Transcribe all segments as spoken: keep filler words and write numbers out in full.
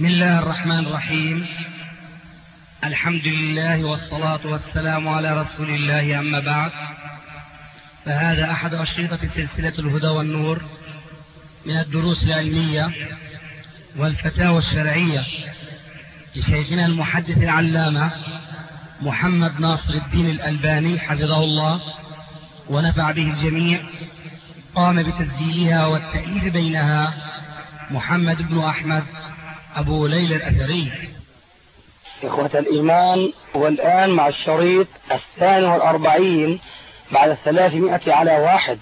بسم الله الرحمن الرحيم. الحمد لله والصلاة والسلام على رسول الله، أما بعد، فهذا أحد أشرطة سلسلة الهدى والنور من الدروس العلمية والفتاوى الشرعية لشيخنا المحدث العلامة محمد ناصر الدين الألباني حفظه الله ونفع به الجميع. قام بتسجيلها والتأليف بينها محمد بن أحمد أبو ليلى الأثري. إخوة الإيمان، والآن مع الشريط الثاني والأربعين بعد الثلاثمائة على واحد.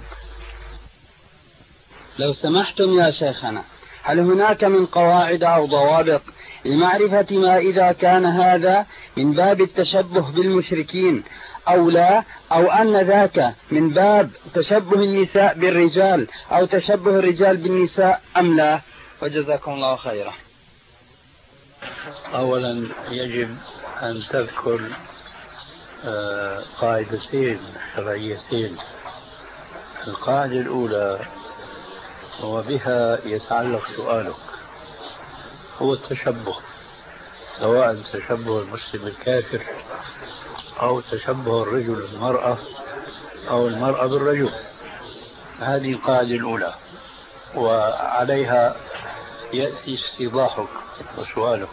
لو سمحتم يا شيخنا، هل هناك من قواعد أو ضوابط لمعرفة ما إذا كان هذا من باب التشبه بالمشركين أو لا، أو أن ذاك من باب تشبه النساء بالرجال أو تشبه الرجال بالنساء أم لا؟ وجزاكم الله خيرا. أولا يجب أن تذكر قاعدتين شرعيتين. القاعدة الأولى وبها يتعلق سؤالك هو التشبه، سواء تشبه المسلم الكافر أو تشبه الرجل بالمرأة أو المرأة بالرجل. هذه القاعدة الأولى، وعليها يأتي استيضاحك وسؤالك.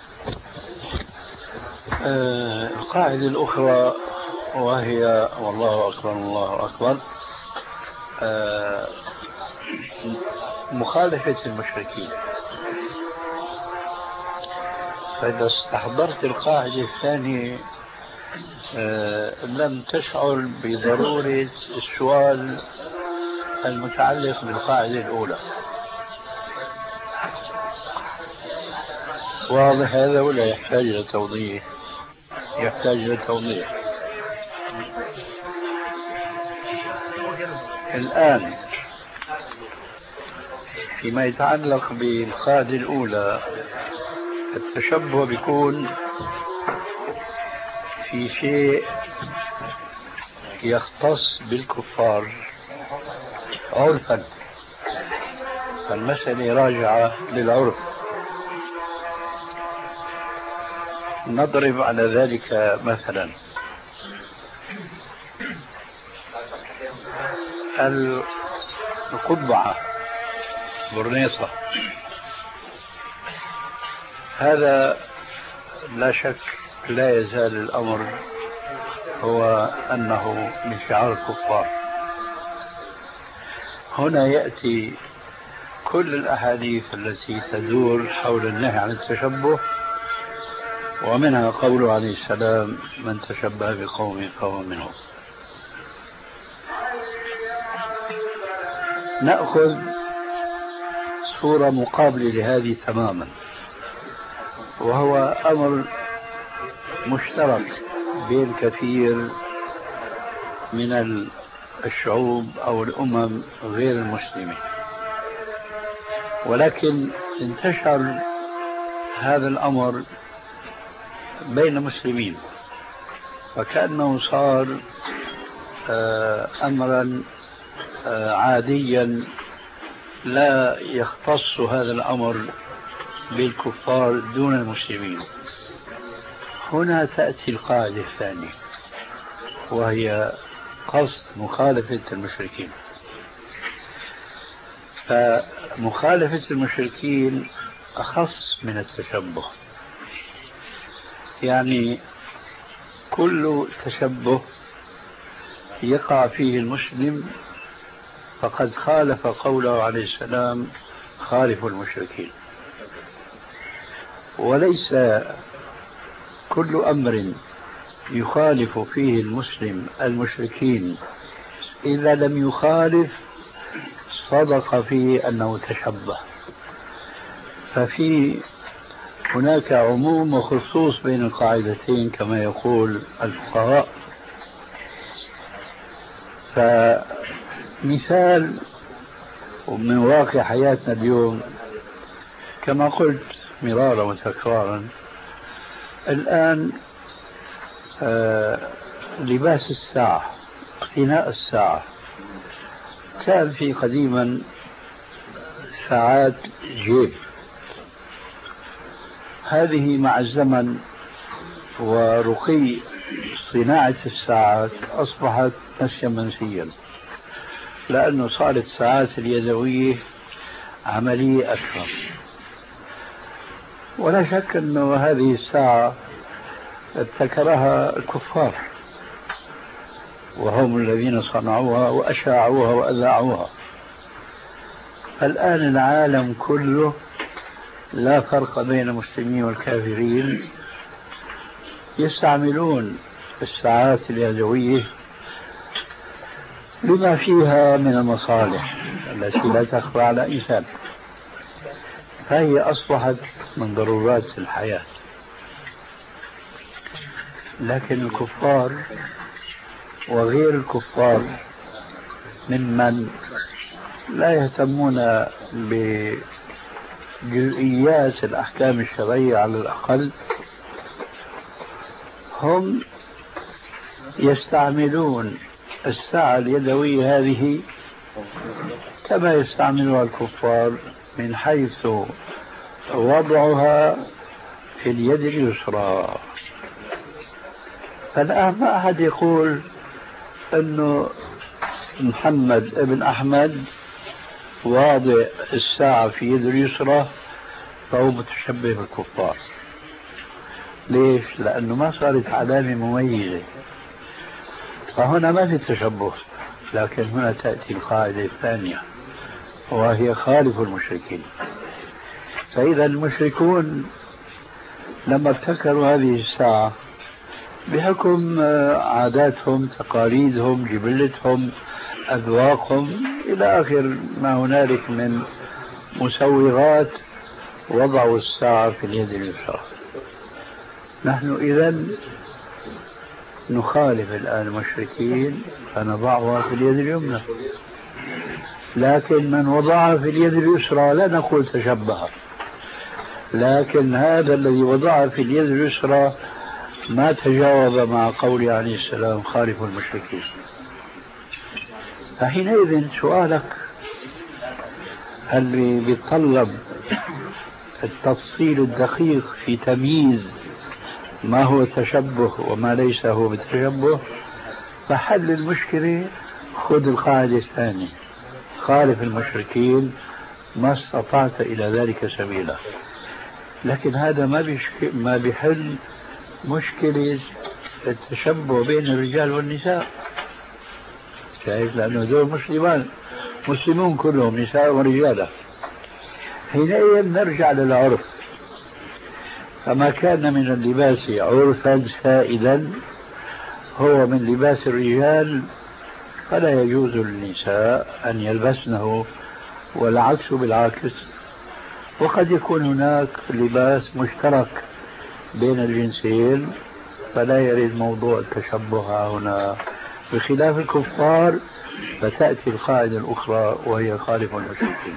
آه القاعدة الأخرى وهي والله أكبر الله أكبر آه مخالفة المشركين. فإذا استحضرت القاعدة الثانية آه لم تشعر بضرورة السؤال المتعلق بالقاعدة الأولى. واضح هذا ولا يحتاج إلى توضيح؟ يحتاج إلى توضيح. الآن فيما يتعلق بالقاعدة الأولى، التشبه بيكون في شيء يختص بالكفار عرفا، فالمسألة راجعة للعرف. نضرب على ذلك مثلا القبعة برنيطة، هذا لا شك لا يزال الأمر هو أنه من شعار الكفار. هنا يأتي كل الأحاديث التي تدور حول النهي عن التشبه، ومنها قوله عليه السلام: من تشبه بقوم فهو منهم. نأخذ صورة مقابلة لهذه تماما، وهو أمر مشترك بين كثير من الشعوب أو الأمم غير المسلمة، ولكن انتشر هذا الأمر بين المسلمين، فكأنه صار أمرا عاديا لا يختص هذا الأمر بالكفار دون المسلمين. هنا تأتي القاعدة الثانية، وهي قصد مخالفة المشركين. فمخالفة المشركين أخص من التشبه، يعني كل تشبه يقع فيه المسلم فقد خالف قوله عليه السلام: خالفوا المشركين. وليس كل أمر يخالف فيه المسلم المشركين إذا لم يخالف صدق فيه أنه تشبه. ففي هناك عموم وخصوص بين القاعدتين كما يقول الفقهاء. فمثال من واقع حياتنا اليوم، كما قلت مرارا وتكرارا، الآن آه لباس الساعة، اقتناء الساعة، كان في قديما ساعات جيب، هذه مع الزمن ورقي صناعة الساعات أصبحت نسيا منسيا، لأنه صارت الساعات اليدوية عملية أكثر. ولا شك أنه هذه الساعة ابتكرها الكفار، وهم الذين صنعوها وأشاعوها وأذاعوها. الآن العالم كله لا فرق بين المسلمين والكافرين يستعملون الساعات اليدوية لما فيها من المصالح التي لا تخفى على إنسان، فهي أصبحت من ضرورات الحياة. لكن الكفار وغير الكفار ممن لا يهتمون بجزئيات الأحكام الشرعية على الأقل، هم يستعملون الساعة اليدوية هذه كما يستعملها الكفار، من حيث وضعها في اليد اليسرى. فالآن ما أحد يقول أنه محمد ابن أحمد واضع الساعة في يد اليسرى فهو متشبه بالكفار. ليش؟ لأنه ما صارت علامة مميزة، فهنا ما في تشبه. لكن هنا تأتي القاعدة الثانية وهي خالف المشركين. فإذا المشركون لما ابتكروا هذه الساعة بحكم عاداتهم، تقاليدهم، جبلتهم، أذواقهم إلى آخر ما هنالك من مسوغات، وضعوا الساعة في اليد اليسرى. نحن إذن نخالف الآن المشركين فنضعها في اليد اليمنى، لكن من وضعها في اليد اليسرى لا نقول تشبه، لكن هذا الذي وضعها في اليد اليسرى ما تجاوب مع قول عليه السلام خالف المشركين. فحينئذ سؤالك اللي بيتطلب التفصيل الدقيق في تمييز ما هو تشبه وما ليس هو بالتشبه، فحل المشكلة خذ القاعدة الثانية: خالف المشركين ما استطعت إلى ذلك سبيلا. لكن هذا ما بيشك... ما بيحل مشكلة التشبه بين الرجال والنساء. شايف؟ لأنه دول مسلمان، مسلمون كلهم نساء ورجال. حينئذ نرجع للعرف، فما كان من اللباس عرفا سائدا هو من لباس الرجال، فلا يجوز للنساء أن يلبسنه، والعكس بالعكس. وقد يكون هناك لباس مشترك بين الجنسين، فلا يرد موضوع التشبه هنا، بخلاف الكفار فتأتي القاعدة الأخرى وهي خالف المشركين.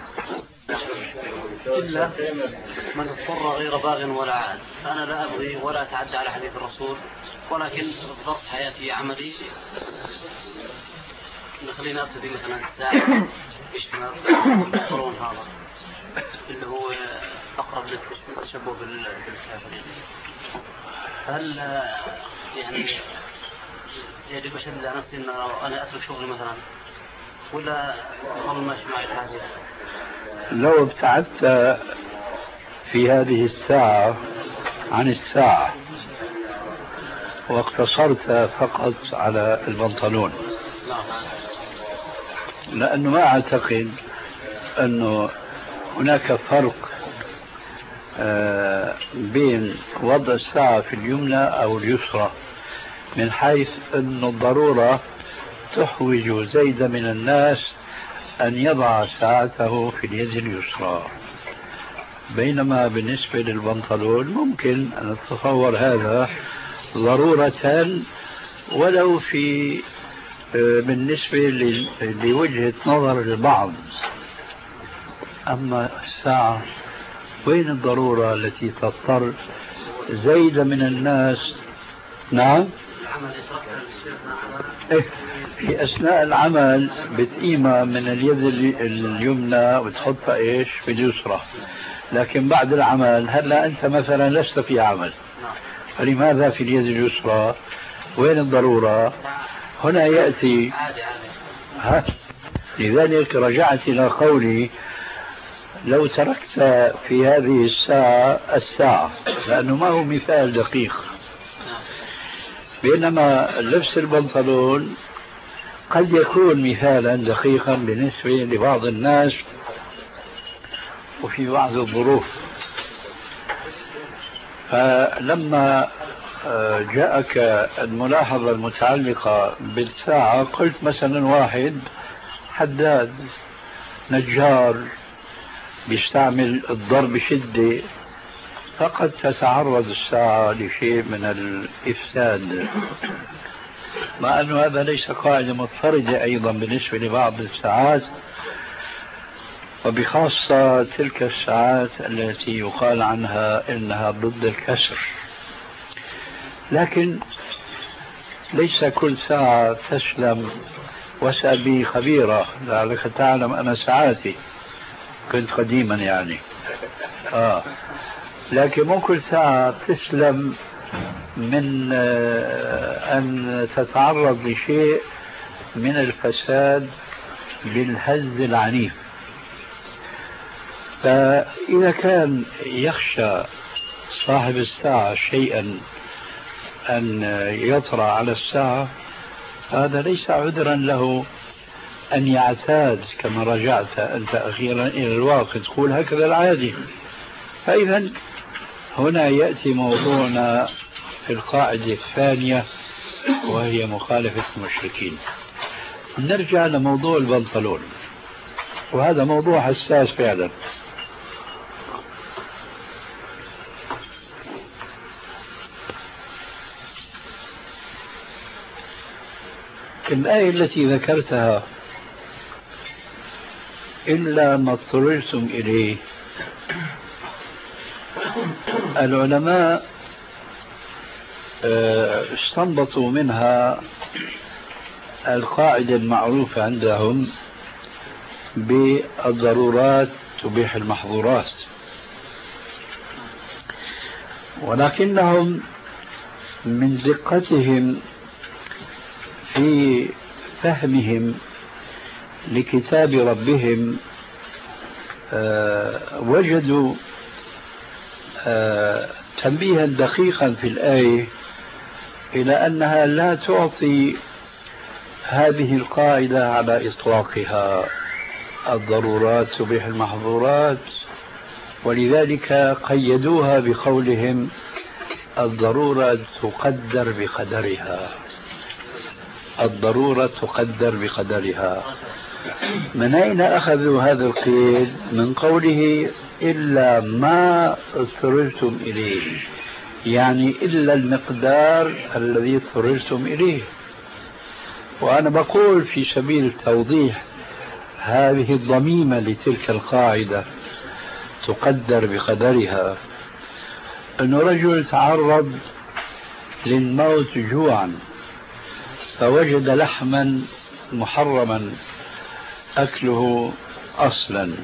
إلا من اضطر غير باغ ولا عاد. فأنا لا أبغي ولا أتعدى على حديث الرسول، ولكن ضغط حياتي عملي خلينا أبتدي مثلا الساعة يشمل القرون هذا اللي هو أقرب للتشبه بالكافرين. هل يعني يجب أشد على نفسي أن أنا أترك شغلي مثلا، ولا أظل ماشي معي الحاجة؟ لو ابتعدت في هذه الساعة عن الساعة واقتصرت فقط على البنطلون، لأنه ما أعتقد أنه هناك فرق بين وضع الساعة في اليمنى أو اليسرى، من حيث أن الضرورة تحوج زيد من الناس أن يضع ساعته في اليد اليسرى، بينما بالنسبة للبنطلون ممكن أن نتصور هذا ضرورة ولو في بالنسبة لوجهة نظر البعض. أما الساعة وين الضرورة التي تضطر زيد من الناس؟ نعم، في أثناء العمل بتقيمها من اليد اليمنى وتحطها إيش في اليسرى، لكن بعد العمل هلا أنت مثلا لست في عمل، فلماذا في اليد اليسرى؟ وين الضرورة؟ هنا يأتي ها. لذلك رجعت إلى قولي لو تركت في هذه الساعة الساعة، لأنه ما هو مثال دقيق، بينما لبس البنطلون قد يكون مثالا دقيقا بالنسبة لبعض الناس وفي بعض الظروف. فلما جاءك الملاحظة المتعلقة بالساعة قلت مثلا واحد حداد نجار بيستعمل الضرب بشدة، فقد تتعرض الساعة لشيء من الإفساد، مع أن هذا ليس قاعدة مضطردة أيضا بالنسبة لبعض الساعات، وبخاصة تلك الساعات التي يقال عنها إنها ضد الكسر. لكن ليس كل ساعة تسلم، واسأل بي خبيرة لعلك تعلم أنا ساعاتي كنت قديما يعني آه. لكن مو كل ساعة تسلم من أن تتعرض لشيء من الفساد بالهز العنيف. فإذا كان يخشى صاحب الساعة شيئا أن يطرأ على الساعة، هذا ليس عذرا له أن يعتاد كما رجعت أنت أخيرا إلى الواقع تقول هكذا العادي. فإذا هنا يأتي موضوعنا في القاعدة الثانية وهي مخالفة المشركين. نرجع لموضوع البنطلون، وهذا موضوع حساس فعلا. الآية التي ذكرتها إلا ما اضطررتم إليه، العلماء استنبطوا منها القاعدة المعروفة عندهم بالضرورات تبيح المحظورات، ولكنهم من دقتهم في فهمهم لكتاب ربهم وجدوا تنبيها دقيقا في الآية إلى أنها لا تعطي هذه القاعدة على إطلاقها، الضرورات تبيح المحظورات، ولذلك قيدوها بقولهم الضرورة تقدر بقدرها، الضرورة تقدر بقدرها. من أين أخذوا هذا القيد؟ من قوله إلا ما اضطررتم إليه، يعني إلا المقدار الذي اضطررتم إليه. وأنا بقول في سبيل التوضيح هذه الضميمة لتلك القاعدة تقدر بقدرها، أن رجل تعرض للموت جوعا فوجد لحما محرما أكله أصلا،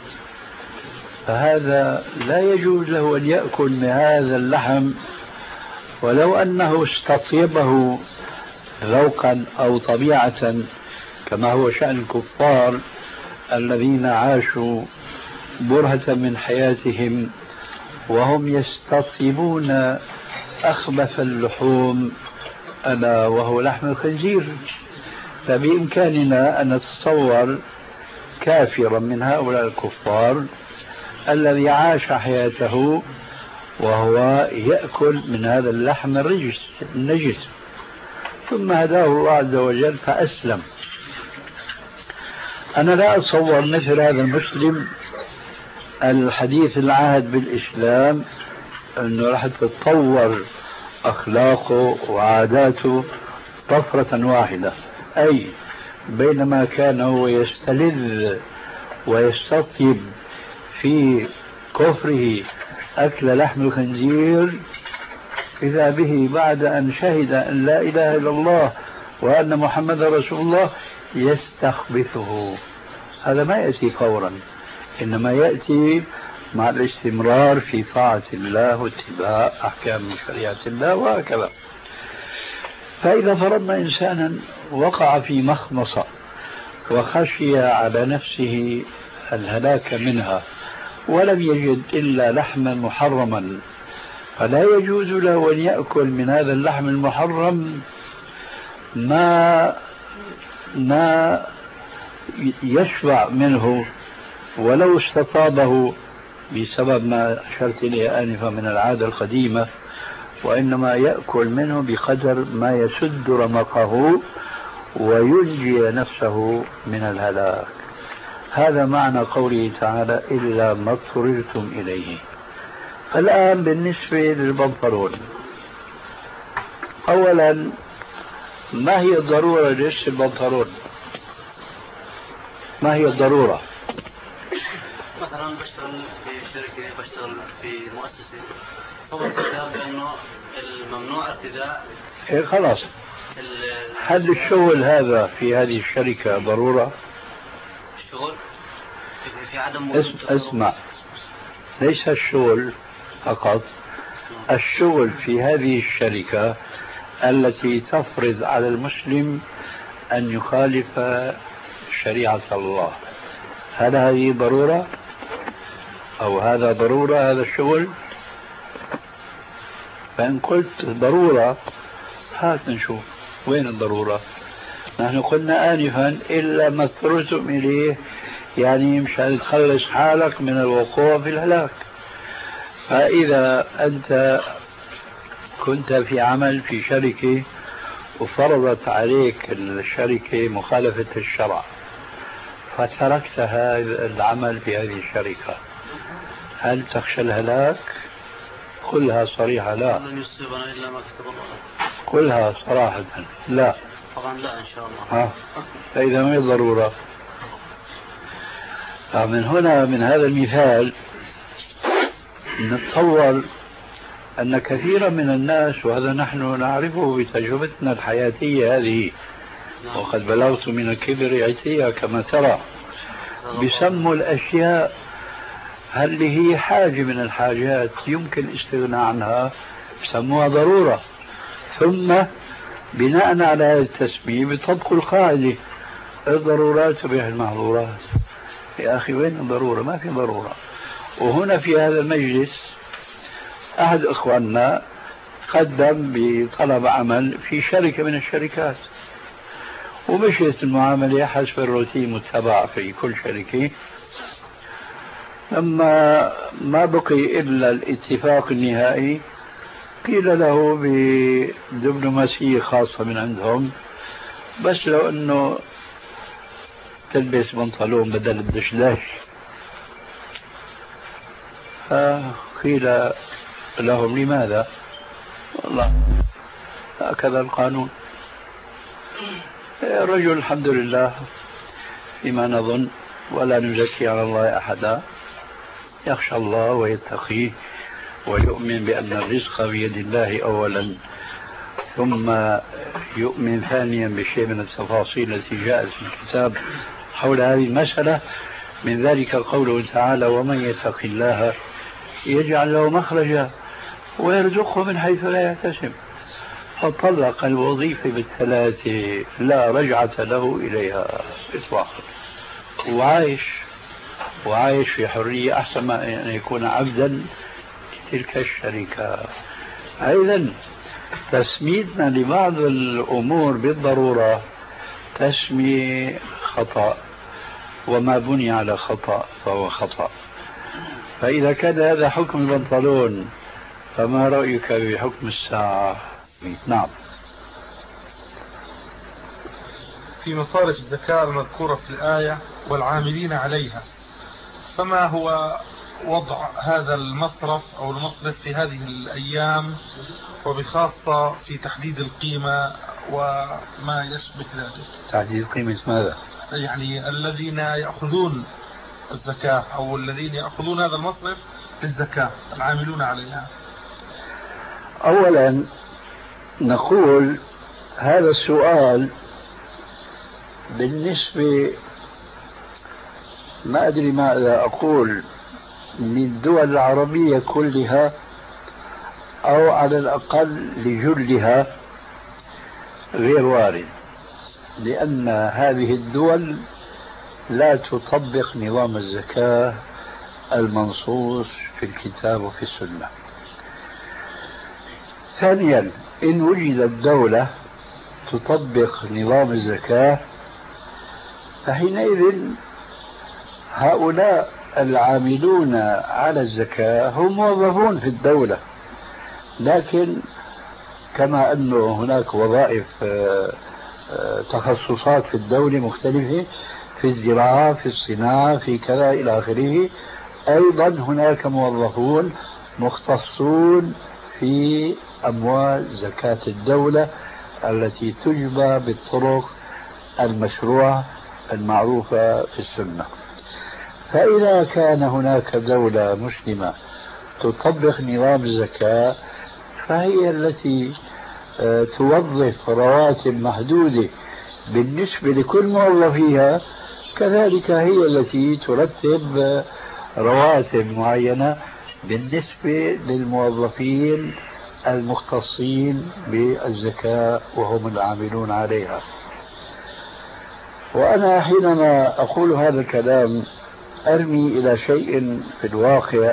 فهذا لا يجوز له أن يأكل من هذا اللحم ولو أنه استطيبه ذوقا أو طبيعة، كما هو شأن الكفار الذين عاشوا برهة من حياتهم وهم يستطيبون أخبث اللحوم ألا وهو لحم الخنزير. فبإمكاننا أن نتصور كافرا من هؤلاء الكفار الذي عاش حياته وهو يأكل من هذا اللحم الرجس النجس، ثم هداه الله عز وجل فأسلم. أنا لا أتصور مثل هذا المسلم الحديث العهد بالإسلام أنه راح تتطور أخلاقه وعاداته طفرة واحدة، أي بينما كان هو يستلذ ويستطيب في كفره أكل لحم الخنزير، إذا به بعد أن شهد أن لا إله إلا الله وأن محمد رسول الله يستخبثه. هذا ما يأتي فورا، إنما يأتي مع الاستمرار في طاعة الله واتباع أحكام شريعة الله وهكذا. فإذا فرضنا إنسانا وقع في مخمصة وخشي على نفسه الهلاك منها ولم يجد إلا لحما محرما، فلا يجوز له أن يأكل من هذا اللحم المحرم ما ما يشفع منه ولو استطابه بسبب ما أشرت إليه آنفا من العادة القديمة، وإنما يأكل منه بقدر ما يسد رمقه وينجي نفسه من الهلاك. هذا معنى قوله تعالى إلا ما اضطررتم إليه. الآن بالنسبة للبنطلون، أولا ما هي الضرورة للبس البنطلون؟ ما هي الضرورة؟ مثلا بشتغل في شركة، بشتغل في مؤسسة، هو الكتاب بأنه الممنوع ارتداء. إيه خلاص، هل الشغل هذا في هذه الشركة ضرورة؟ الشغل في عدم اسم اسمع، ليس الشغل فقط، الشغل في هذه الشركة التي تفرض على المسلم أن يخالف شريعة الله، هل هذه ضرورة أو هذا ضرورة هذا الشغل؟ فإن قلت ضرورة هات نشوف وين الضرورة. نحن قلنا آنفا إلا ما اضطررتم إليه، يعني مشان تخلص حالك من الوقوع في الهلاك. فإذا أنت كنت في عمل في شركة وفرضت عليك الشركة مخالفة الشرع فتركت هذا العمل في هذه الشركة، هل تخشى الهلاك؟ قلها صريحة لا. لن يصيبنا إلا ما كتب الله. قلها صراحة لا. طبعا لا إن شاء الله. ها. فإذا ما هي ضرورة. فمن هنا من هذا المثال نتصور أن كثيرا من الناس، وهذا نحن نعرفه بتجربتنا الحياتية هذه، وقد بلغت من الكبر عتيا كما ترى، بسموا الأشياء اللي هي حاجة من الحاجات يمكن الاستغناء عنها بسموها ضرورة، ثم بناء على هذا التسمية بيطبقوا القاعدة الضرورات تبيح المحظورات. يا أخي وين الضرورة؟ ما في ضرورة. وهنا في هذا المجلس أحد إخواننا قدم بطلب عمل في شركة من الشركات، ومشيت المعاملة حسب الروتين متبع في كل شركة. لما ما بقي إلا الاتفاق النهائي قيل له بدبلوماسية خاصة من عندهم بس لو أنه تلبس بنطلون بدل الدشداش. فقيل لهم لماذا؟ والله هكذا القانون. الرجل الحمد لله فيما نظن ولا نزكي على الله أحدا يخشى الله ويتقيه ويؤمن بأن الرزق بيد الله أولا، ثم يؤمن ثانيا بشيء من التفاصيل التي جاءت في الكتاب حول هذه المسألة. من ذلك قوله تعالى ومن يتق الله يجعل له مخرجا ويرزقه من حيث لا يحتسب. فطلق الوظيفة بالثلاثة لا رجعة له إليها إطلاقا، وعايش وعايش في حرية أحسن ما أن يكون عبدا تلك الشركة. أيضا تسميتنا لبعض الأمور بالضرورة تسمية خطأ، وما بني على خطأ فهو خطأ. فإذا كان هذا حكم البنطلون فما رأيك بحكم الساعة؟ نعم. في مصارف الزكاة المذكورة في الآية والعاملين عليها، فما هو وضع هذا المصرف أو المصرف في هذه الأيام، وبخاصة في تحديد القيمة وما يشبه ذلك؟ تحديد قيمة ماذا؟ يعني الذين يأخذون الزكاة أو الذين يأخذون هذا المصرف للزكاة العاملون عليها. أولا نقول هذا السؤال بالنسبة ما أدري ماذا أقول للدول العربية كلها أو على الأقل لجلها غير وارد، لأن هذه الدول لا تطبق نظام الزكاة المنصوص في الكتاب وفي السنة. ثانيا، إن وجدت دولة تطبق نظام الزكاة فحينئذ هؤلاء العاملون على الزكاة هم موظفون في الدولة، لكن كما أنه هناك وظائف تخصصات في الدولة مختلفة، في الزراعة، في الصناعة، في كذا إلى آخره، أيضا هناك موظفون مختصون في أموال زكاة الدولة التي تجبى بالطرق المشروعة المعروفة في السنة. فإذا كان هناك دولة مسلمة تطبق نظام الزكاة فهي التي توظف رواتب محدودة بالنسبة لكل موظفيها، كذلك هي التي ترتب رواتب معينة بالنسبة للموظفين المختصين بالزكاة وهم العاملون عليها. وأنا حينما أقول هذا الكلام أرمي إلى شيء في الواقع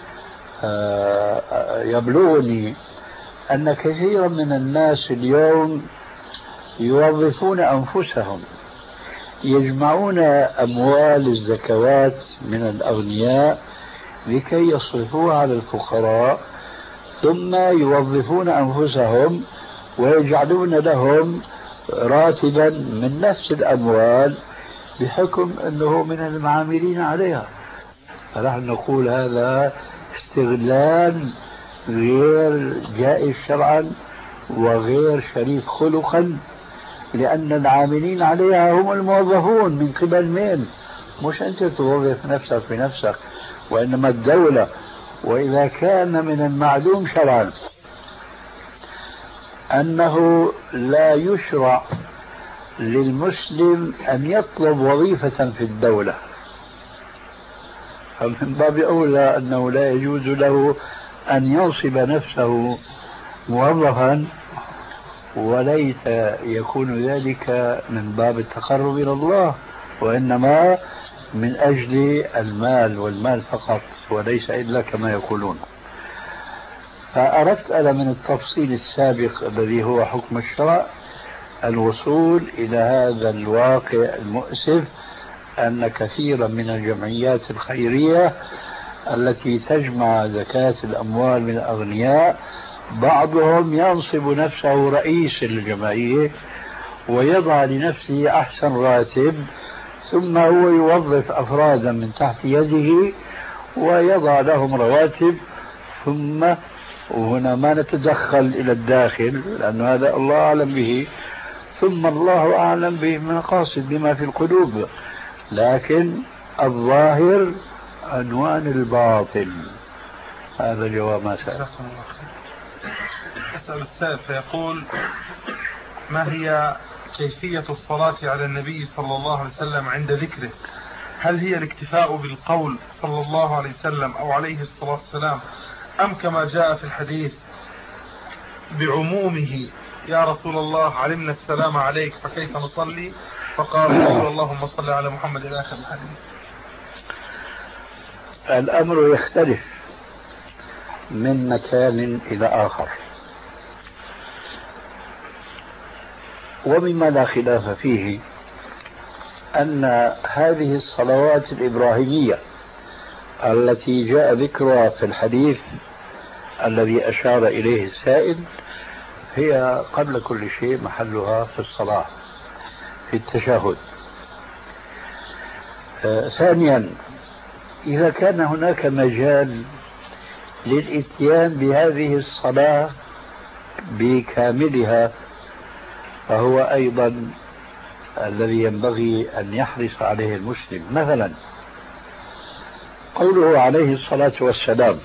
يبلغني أن كثيرا من الناس اليوم يوظفون أنفسهم، يجمعون أموال الزكوات من الأغنياء لكي يصرفوها على الفقراء، ثم يوظفون أنفسهم ويجعلون لهم راتبا من نفس الأموال بحكم أنه من المعاملين عليها. فنحن نقول هذا استغلال غير جائز شرعا وغير شريف خلقا، لأن العاملين عليها هم الموظفون من قبل من؟ مش أنت توظف نفسك بنفسك، وإنما الدولة. وإذا كان من المعلوم شرعا أنه لا يشرع للمسلم أن يطلب وظيفة في الدولة، فمن باب أولى أنه لا يجوز له أن ينصب نفسه موظفا، وليس يكون ذلك من باب التقرب إلى الله، وإنما من أجل المال والمال فقط وليس إلا كما يقولون. فأردت أنا من التفصيل السابق الذي هو حكم الشرع الوصول إلى هذا الواقع المؤسف، أن كثيرا من الجمعيات الخيرية التي تجمع زكاة الأموال من الأغنياء بعضهم ينصب نفسه رئيس الجمعية ويضع لنفسه أحسن راتب، ثم هو يوظف أفرادا من تحت يده ويضع لهم رواتب، ثم وهنا ما نتدخل إلى الداخل لأن هذا الله أعلم به، ثم الله أعلم بالمقاصد بما في القلوب، لكن الظاهر عنوان الباطل. هذا جواب ما سأل. أسأل السائل فيقول: ما هي كيفية الصلاة على النبي صلى الله عليه وسلم عند ذكره؟ هل هي الاكتفاء بالقول صلى الله عليه وسلم أو عليه الصلاة والسلام، أم كما جاء في الحديث بعمومه: يا رسول الله علمنا السلام عليك فكيف نصلي؟ فقال رسول اللهم صل على محمد إلى آخر الحديث. الأمر يختلف من مكان إلى آخر، ومما لا خلاف فيه أن هذه الصلوات الإبراهيمية التي جاء ذكرها في الحديث الذي أشار إليه السائل هي قبل كل شيء محلها في الصلاة في التشهد. آه ثانيا، إذا كان هناك مجال للإتيان بهذه الصلاة بكاملها فهو أيضا الذي ينبغي أن يحرص عليه المسلم. مثلا قوله عليه الصلاة والسلام: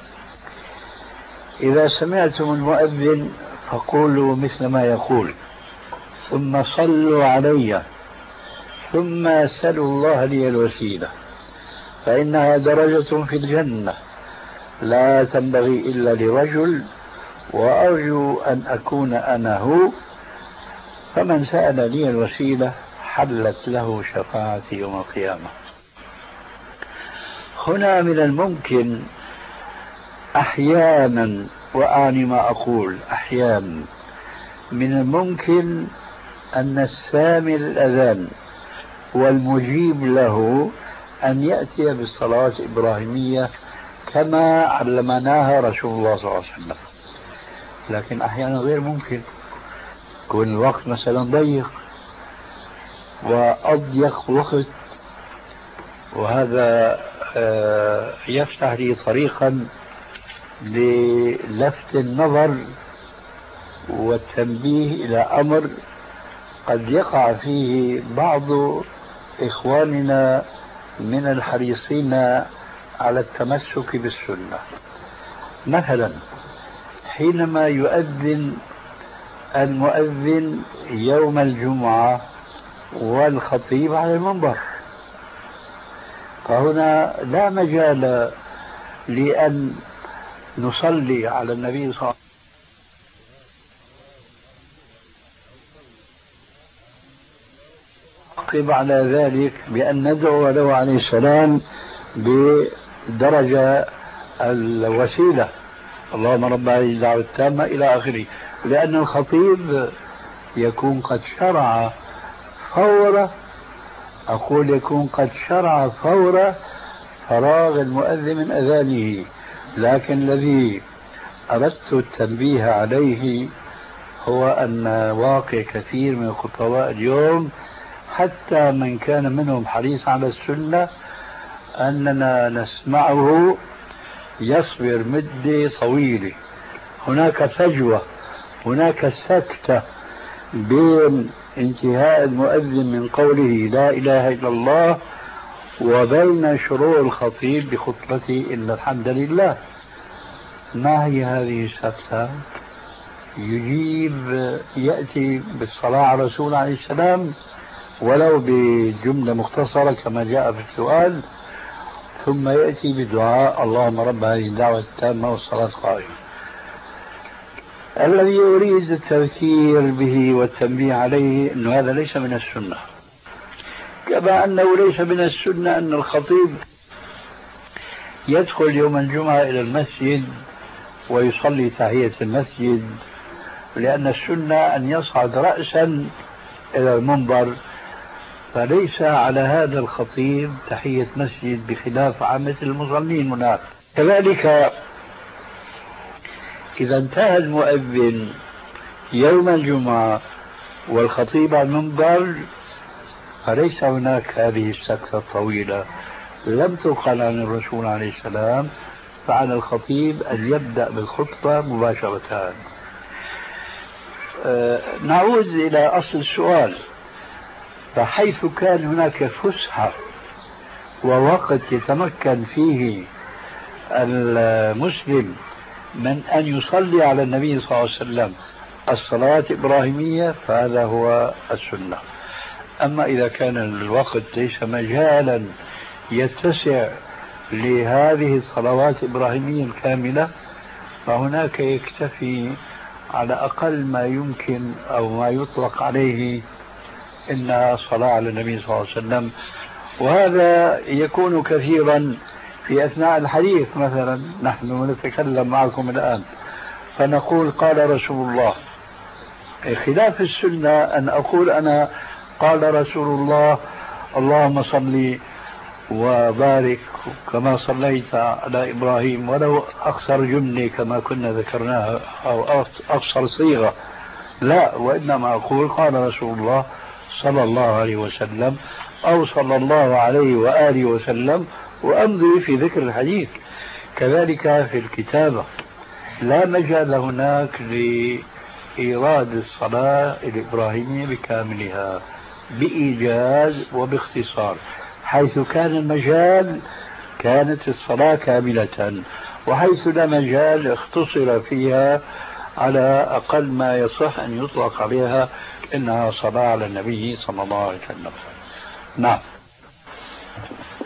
إذا سمعتم المؤذن فقولوا مثل ما يقول ثم صلوا علي ثم سلوا الله لي الوسيلة. فإنها درجة في الجنة لا تنبغي إلا لرجل، وأرجو أن أكون أنا هو، فمن سأل لي الوسيلة حلت له شفاعتي يوم القيامة. هنا من الممكن أحيانا، وأعني ما أقول أحيانا، من الممكن أن السامع الأذان والمجيب له أن يأتي بالصلاة الإبراهيمية كما علمناها رسول الله صلى الله عليه وسلم، لكن أحيانا غير ممكن، يكون الوقت مثلا ضيق وأضيق وقت، وهذا يفتح لي طريقا للفت النظر والتنبيه إلى أمر قد يقع فيه بعض إخواننا من الحريصين على التمسك بالسنة. مثلا حينما يؤذن المؤذن يوم الجمعة والخطيب على المنبر، فهنا لا مجال لأن نصلي على النبي صلى الله عليه وسلم نعقب على ذلك بأن ندعو له عليه السلام بدرجة الوسيلة، اللهم رب هذه الدعوة التامة إلى آخره، لأن الخطيب يكون قد شرع فور، أقول يكون قد شرع فور فراغ المؤذن من أذانه. لكن الذي أردت التنبيه عليه هو أن واقع كثير من الخطباء اليوم، حتى من كان منهم حريص على السنة، أننا نسمعه يصبر مدة طويلة، هناك فجوة، هناك سكتة بين انتهاء المؤذن من قوله لا إله إلا الله وبين شروع الخطيب بخطبته إن الحمد لله. ما هي هذه السكتة؟ يجيب يأتي بالصلاة على الرسول عليه السلام ولو بجملة مختصرة كما جاء في السؤال، ثم يأتي بدعاء اللهم رب هذه الدعوة التامة والصلاة القائمة. الذي يريد التذكير به والتنبيه عليه أن هذا ليس من السنة، كما أنه ليس من السنة أن الخطيب يدخل يوم الجمعة إلى المسجد ويصلي تحية المسجد، لأن السنة أن يصعد رأسا إلى المنبر، فليس على هذا الخطيب تحية مسجد بخلاف عامة المصلين هناك. كذلك إذا انتهى المؤذن يوم الجمعة والخطيب على المنبر فليس هناك هذه السكتة الطويلة، لم تقل عن الرسول عليه السلام، فعلى الخطيب أن يبدأ بالخطبة مباشرة. أه نعود إلى أصل السؤال. فحيث كان هناك فسحة ووقت يتمكن فيه المسلم من أن يصلي على النبي صلى الله عليه وسلم الصلاة الإبراهيمية فهذا هو السنة. أما إذا كان الوقت ليس مجالا يتسع لهذه الصلوات الإبراهيمية الكاملة، فهناك يكتفي على أقل ما يمكن أو ما يطلق عليه إنها صلاة على النبي صلى الله عليه وسلم. وهذا يكون كثيرا في أثناء الحديث، مثلا نحن نتكلم معكم الآن فنقول قال رسول الله، خلاف السنة أن أقول أنا قال رسول الله اللهم صل وبارك كما صليت على إبراهيم، ولو أقصر جملة كما كنا ذكرناها أو أقصر صيغة، لا، وإنما أقول قال رسول الله صلى الله عليه وسلم أو صلى الله عليه وآله وسلم، وأمضي في ذكر الحديث. كذلك في الكتابة لا مجال هناك لإيراد الصلاة الإبراهيمية بكاملها بإيجاز وباختصار، حيث كان المجال كانت الصلاة كاملة، وحيث لا مجال اختصر فيها على أقل ما يصح أن يطلق عليها إنها صلاة على النبي صلى الله عليه وسلم. نعم. الحديث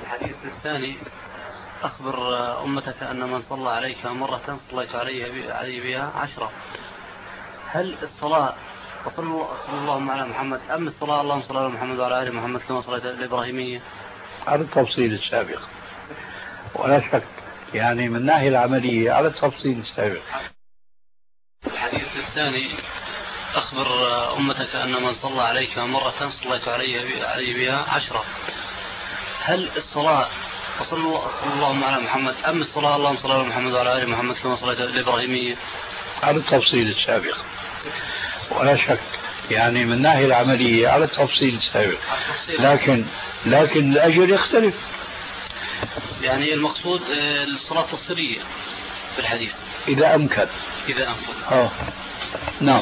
الثاني أخبر أمتك أن من صلى عليك مرة صليت عليه عليه بها عشرة. هل الصلاة وصلى اللهم على محمد أم الصلاة اللهم صل على محمد وعلى آل محمد كما صليت الإبراهيمية؟ على التفصيل السابق ولا شك، يعني من الناحية العملية على التفصيل السابق. الحديث الثاني أخبر أمتك أن من صلى عليك مرة صليت عليه عليه بها عشرة. هل الصلاة وصلى اللهم على محمد أم الصلاة اللهم صل على محمد وعلى آل محمد كما صليت الإبراهيمية؟ على التفصيل السابق ولا شك، يعني من الناحية العملية على التفصيل السابق، لكن لكن الأجر يختلف. يعني المقصود الصلاة التصرية في الحديث إذا أمكن. إذا أمكن. آه. نعم.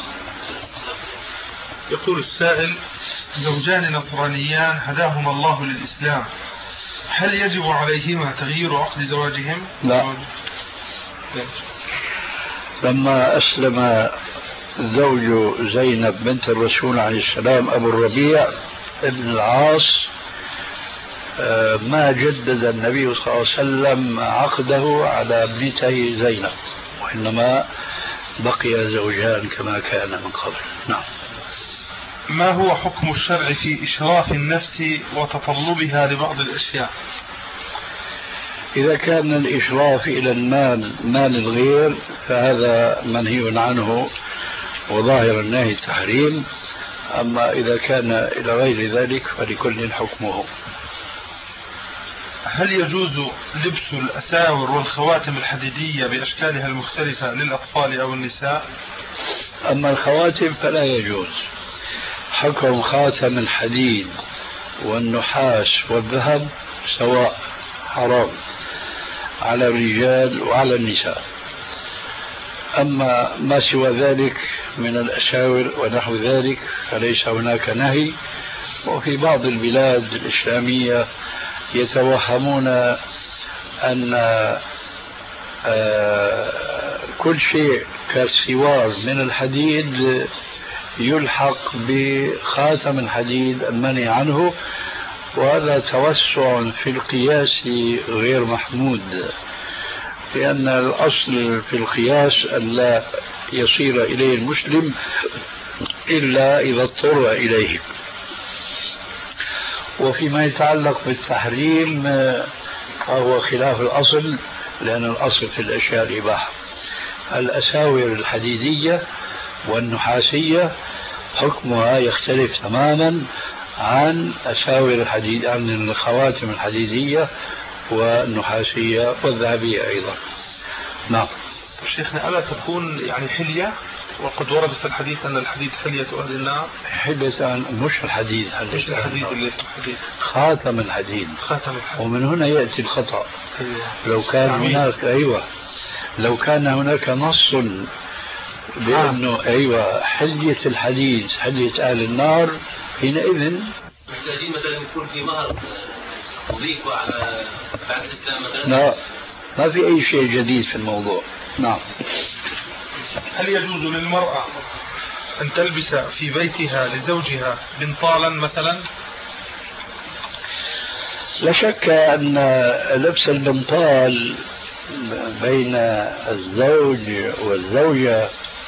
يقول السائل: زوجان نصرانيان هداهما الله للإسلام، هل يجب عليهما تغيير عقد زواجهم؟ لا. لما أسلم زوج زينب بنت الرسول عليه السلام أبو الربيع ابن العاص ما جدد النبي صلى الله عليه وسلم عقده على ابنته زينب، وإنما بقي زوجان كما كان من قبل. نعم. ما هو حكم الشرع في إشراف النفس وتطلبها لبعض الأشياء؟ إذا كان الإشراف إلى المال مال الغير فهذا منهي عنه وظاهر النهي التحريم، أما إذا كان إلى غير ذلك فلكل حكمه. هل يجوز لبس الأساور والخواتم الحديدية بأشكالها المختلفة للأطفال أو النساء؟ أما الخواتم فلا يجوز. حكم خاتم الحديد والنحاس والذهب سواء، حرام على الرجال وعلى النساء. أما ما سوى ذلك من الأساور ونحو ذلك فليس هناك نهي. وفي بعض البلاد الإسلامية يتوهمون أن كل شيء كالسوار من الحديد يلحق بخاتم الحديد المنهي عنه، وهذا توسع في القياس غير محمود، لأن الأصل في القياس أن لا يصير إليه المسلم إلا إذا اضطر إليه. وفيما يتعلق بالتحريم فهو خلاف الأصل، لأن الأصل في الأشياء الإباحة. الأساور الحديدية والنحاسية حكمها يختلف تماما عن أساور الحديد، عن الخواتم الحديدية والنحاسية والذهبية أيضا. نعم. شيخنا، ألا تكون يعني حلية؟ وقد ورد في الحديث أن الحديد حلية أهل النار. حلية مش الحديد، مش الحديد اللي الحديد. خاتم الحديد. خاتم الحديد. ومن هنا يأتي الخطأ. أيوة. لو كان عميل. هناك أيوة لو كان هناك نص بأنه آه. أيوة حلية الحديد حلية أهل النار، حينئذ الحديد مثلا يكون في مهر مضيف على بعد الإسلام مثلا. لا، ما في أي شيء جديد في الموضوع. نعم. هل يجوز للمرأة أن تلبس في بيتها لزوجها بنطالا مثلا؟ لا شك أن لبس البنطال بين الزوج والزوجة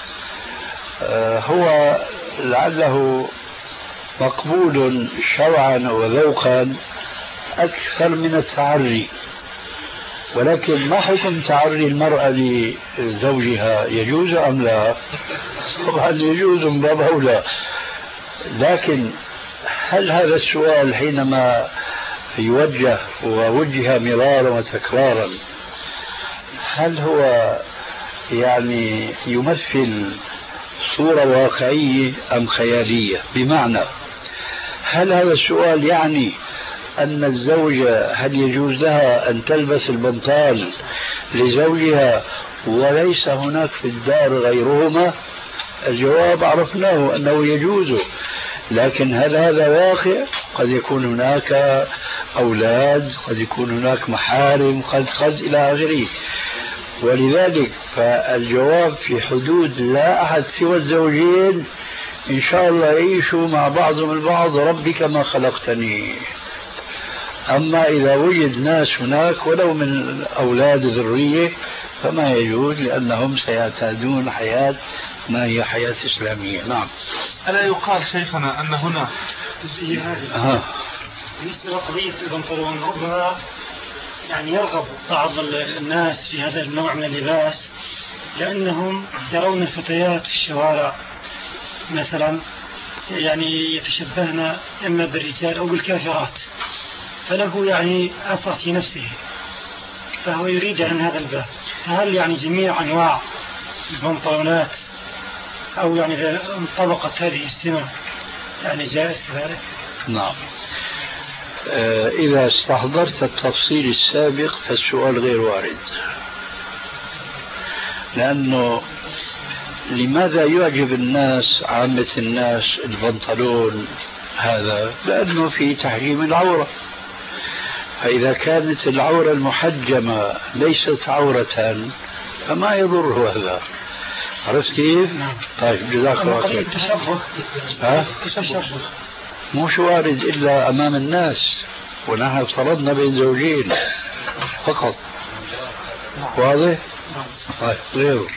هو لعله مقبول شرعا وذوقا أكثر من التعري، ولكن ما حكم تعري المرأة لزوجها؟ يجوز أم لا؟ طبعا يجوز من باب أولى، لكن هل هذا السؤال حينما يوجه ووجه مرارا وتكرارا هل هو يعني يمثل صورة واقعية أم خيالية؟ بمعنى هل هذا السؤال يعني أن الزوجة هل يجوز لها أن تلبس البنطال لزوجها وليس هناك في الدار غيرهما؟ الجواب عرفناه أنه يجوز، لكن هل هذا واقع؟ قد يكون هناك أولاد، قد يكون هناك محارم، قد قد إلى آخره. ولذلك فالجواب في حدود لا أحد سوى الزوجين إن شاء الله يعيشوا مع بعضهم البعض ربي كما خلقتني. أما إذا وجد ناس هناك ولو من أولاد ذرية فما يجوز، لأنهم سيعتادون حياة ما هي حياة إسلامية. نعم. ألا يقال شيخنا أن هنا آه. بالنسبة لقضية البنطلون، ربما يعني يرغب بعض الناس في هذا النوع من اللباس لأنهم يرون الفتيات في الشوارع مثلا يعني يتشبهن إما بالرجال أو بالكافرات، فله يعني أثر في نفسه فهو يريد عن هذا الباب. فهل يعني جميع أنواع البنطلونات أو يعني إذا انطبقت هذه السمة يعني جائز كذلك؟ نعم. آه إذا استحضرت التفصيل السابق فالسؤال غير وارد، لأنه لماذا يعجب الناس عامة الناس البنطلون هذا؟ لأنه في تحجيم العورة، فإذا كانت العورة المحجمة ليست عورة فما يضر هذا. عرفت كيف؟ طيب جزاك الله خير. التشبه ها؟ التشبه مش وارد إلا أمام الناس، ونحن افترضنا بين زوجين فقط. واضح؟ طيب غيره.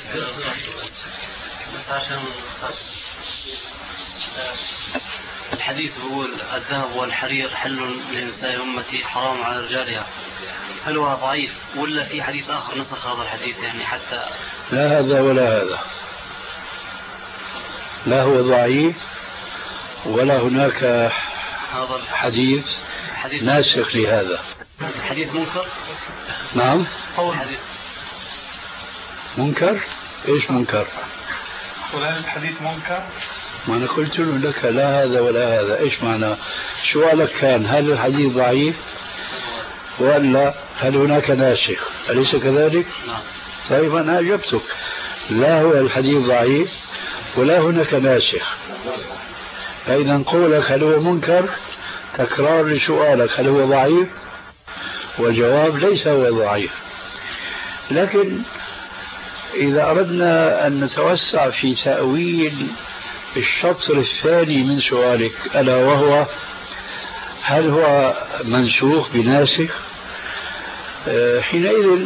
الحديث هو الذهب والحرير حل لنساء أمتي حرام على رجالها، هل هو ضعيف ولا في حديث آخر نسخ هذا الحديث يعني حتى؟ لا هذا ولا هذا، لا هو ضعيف ولا هناك حديث ناسخ لهذا. حديث منكر؟ نعم. قول حديث منكر؟ ايش منكر؟ فلان الحديث منكر؟ ما أنا قلت له لك لا هذا ولا هذا. إيش معنى سؤالك؟ كان هل الحديث ضعيف ولا هل هناك ناسخ؟ أليس كذلك؟ نعم. طيب أنا أجبتك، لا هو الحديث ضعيف ولا هناك ناسخ. فإذا قولك هل هو منكر تكرار لسؤالك هل هو ضعيف، والجواب ليس هو ضعيف. لكن إذا أردنا أن نتوسع في تأويل الشطر الثاني من سؤالك ألا وهو هل هو منسوخ بناسخ، حينئذ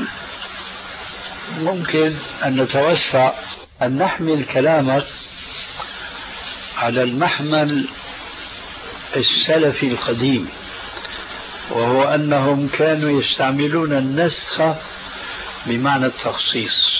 ممكن أن نتوسع أن نحمل كلامك على المحمل السلفي القديم، وهو أنهم كانوا يستعملون النسخ بمعنى التخصيص،